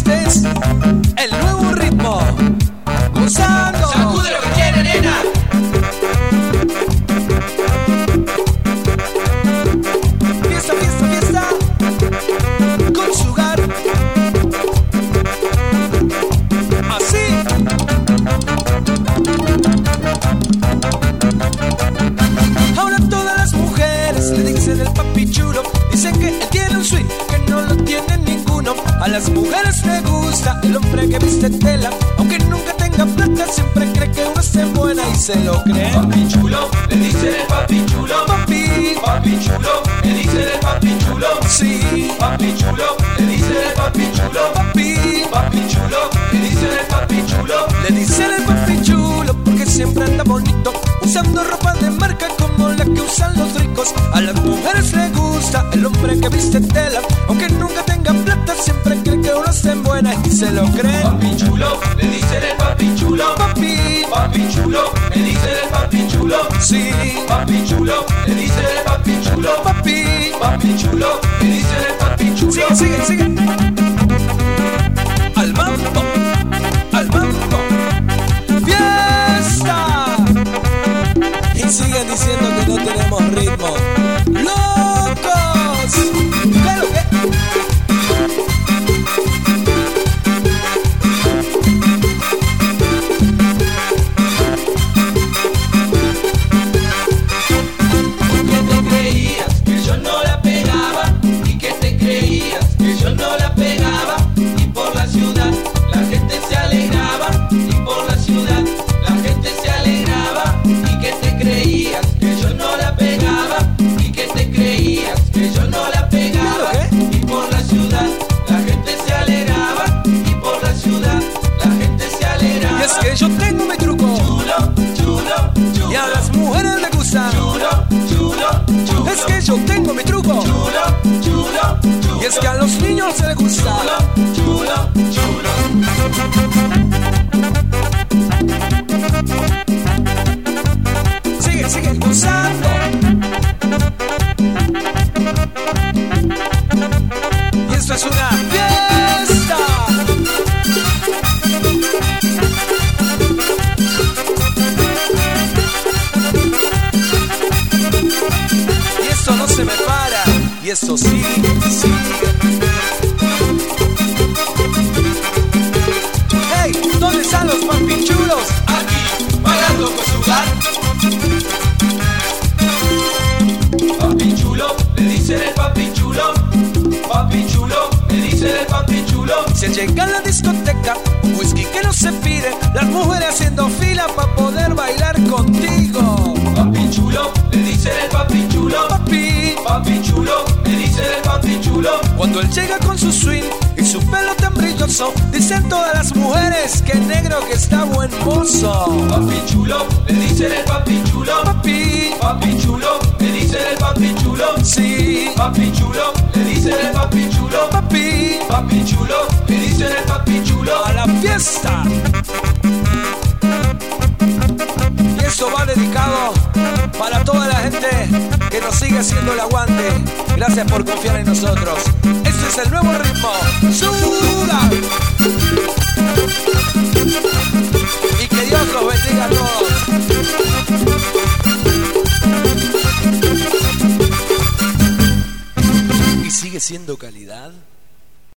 Este es el nuevo ritmo. Gozando. Sacude lo que quiere, nena. Fiesta, fiesta, fiesta. Con Sugar. Así. Ahora todas las mujeres le dicen el papi chulo. Dicen que él tiene un swing que no lo tiene ninguno. A las mujeres le gusta el hombre que viste tela. Aunque nunca tenga plata, siempre cree que uno es buena y se lo cree. Papi chulo, le dicen el papi chulo. Papi, Papi chulo, le dicen el papi chulo. sí. Papi chulo, le dicen el papi chulo. Papi, Papi chulo, le dicen el papi chulo. le dicen el papi chulo porque siempre anda bonito, usando ropa de marca como la que usan los ricos. A las mujeres le gusta el hombre que viste tela. Aunque nunca tenga plata, siempre cree que uno es buena y se lo cree. Papi chulo, le dicen el papi chulo. Papi, Papi chulo, le dicen el papi chulo. sí. Papi chulo, le dicen el papi chulo. Papi, Papi chulo, le dicen el papi chulo. sigue, sigue, sigue. Al mambo, al mambo. ¡Fiesta! Y siguen diciendo que no tenemos ritmo. ¡Locos! ¡Claro que! Que te creías que yo no la pegaba y que te creías que yo no la pegaba y por la ciudad la gente se alegraba y por la ciudad la gente se alegraba y que te creías que yo no la pegaba y que te creías que yo no la pegaba y por la ciudad la gente se alegraba y por la ciudad la gente se alegraba. Y es que yo tengo mi truco Chulo, chulo, chulo. y a las mujeres les gusta. Chulo, chulo, chulo. Es que yo tengo mi truco Chulo, chulo, chulo. y es que a los niños se les gusta. Chulo, chulo. Sigue, sigue gozando. Y esto es una fiesta. Y esto no se me para. Y esto sigue, sigue. Hey, ¿dónde están los papi chulos? Aquí, bailando con Sugar. Papi chulo, le dicen el papi chulo. Papi chulo, le dicen el papi chulo. Se llega a la discoteca, un whisky que no se pide, las mujeres haciendo fila para poder bailar contigo. Papi chulo, le dicen el papi chulo. Papi, Papi chulo, le dicen el papi chulo. cuando él llega con su swing y su pelo tan brilloso, dicen todas las mujeres que negro que está buen mozo. Papi chulo, le dicen el papi chulo. Papi, Papi chulo, le dicen el papi chulo. sí. Papi chulo, le dicen el papi chulo. Papi, Papi chulo, le dicen el papi chulo. a la fiesta. Y esto va dedicado para toda la gente que nos sigue haciendo el aguante. Gracias por confiar en nosotros. Este es el nuevo ritmo. ¡Sube!